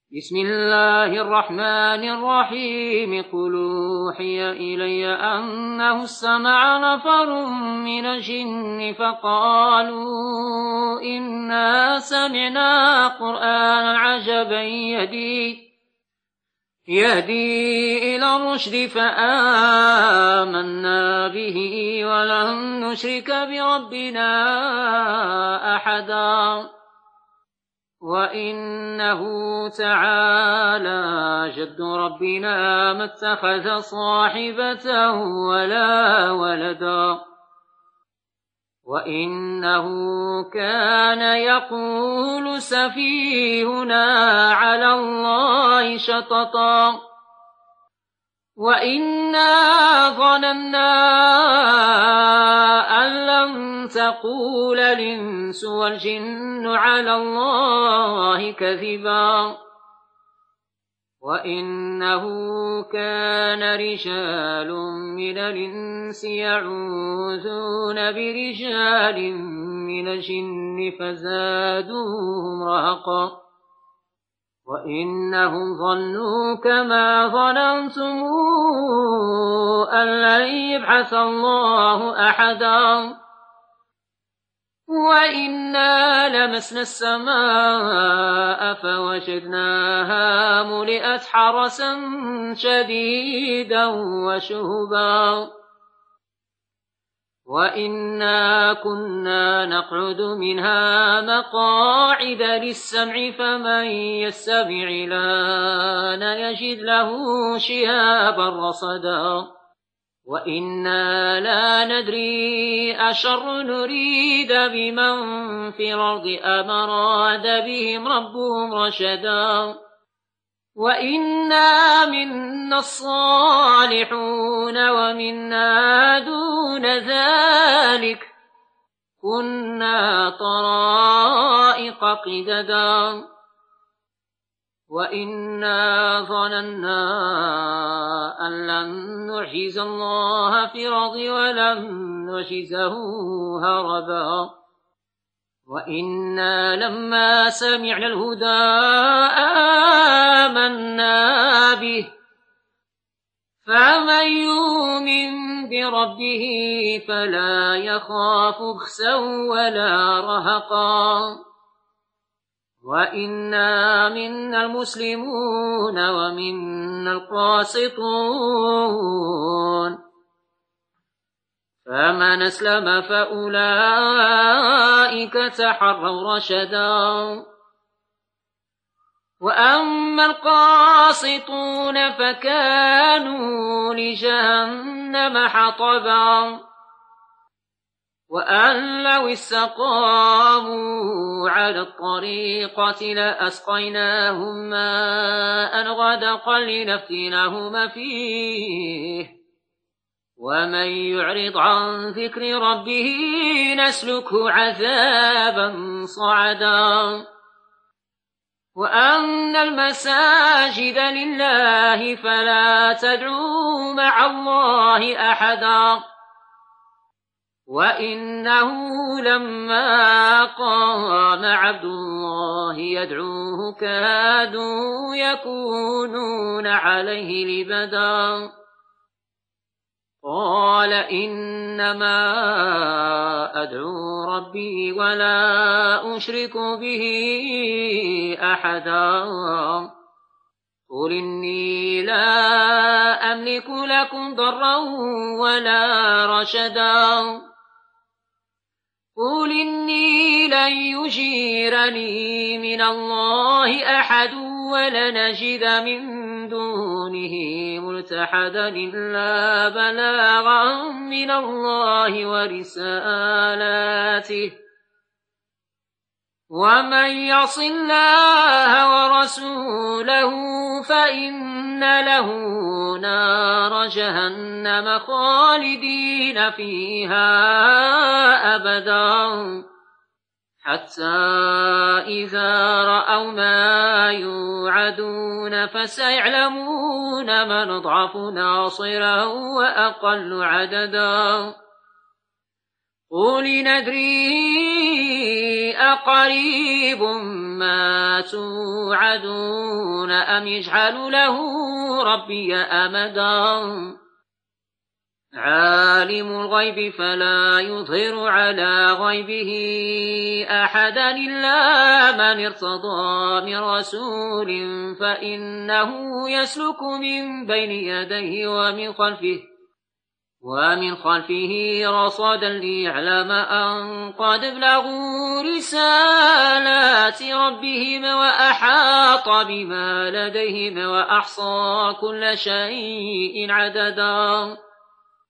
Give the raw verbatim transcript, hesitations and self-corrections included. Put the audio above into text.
بسم الله الرحمن الرحيم قل أوحي إلي أنه استمع نفر من الجن فقالوا إنا سمعنا قرآنا عجبا يهدي يهدي إلى الرشد فآمنا به ولن نشرك بربنا أحدا وإنه تعالى جد ربنا ما اتخذ صاحبة ولا ولدا وإنه كان يقول سفيهنا على الله شططا وإنا ظننا أن لن تقول الإنس والجن على الله كذبا وإنه كان رجال من الإنس يعوذون برجال من الجن فزادوهم رهقا وإنهم ظنوا كما ظننتم أن لن يبعث الله أحدا وإنا لمسنا السماء فوجدناها ملئت حرسا شديدا وشهبا وإنا كنا نقعد منها مقاعد للسمع فمن يستمع الآن يجد له شهابا رصدا وإنا لا ندري أشر نريد بمن في الأرض أم أراد بهم ربهم رشدا وإنا منا الصالحون ومنا دون ذلك كنا طرائق قددا وإنا ظننا أن لن نعجز الله في الأرض ولن نعجزه هربا وإنا لما سمعنا الهدى آمنا به فمن يؤمن بربه فلا يخاف بخسا ولا رهقا وإنا منا المسلمون ومنا القاسطون فمن أسلم فأولئك تحروا رشدا وأما القاسطون فكانوا لجهنم حطبا وأن لو استقاموا على الطريقة لأسقيناهم ماء غدقا لنفتنهم فيه ومن يعرض عن ذكر ربه نسلكه عذابا صعدا وأن المساجد لله فلا تدعوا مع الله أحدا وإنه لما قام عبد الله يدعوه كادوا يكونون عليه لبدا قال إنما أدعو ربي ولا أشرك به أحدا قل إني لا أملك لكم ضرا ولا رشدا قل إني لن يجيرني من الله أحد ولنجد من دونه ملتحدا إلا بلاغا من الله ورسالاته ومن يعص الله ورسوله فإن له نار جهنم خالدين فيها أبدا حتى إذا رأوا ما يوعدون فسيعلمون من أضعف ناصرا وأقل عددا قل ندري أقريب ما توعدون أم يجعل له ربي أمدا عالم الغيب فلا يظهر على غيبه أحدا إلا من ارتضى من رسول فإنه يسلك من بين يديه ومن خلفه ومن خلفه رصدا ليعلم أن قد بلغوا رسالات ربهم وأحاط بما لديهم وأحصى كل شيء عددا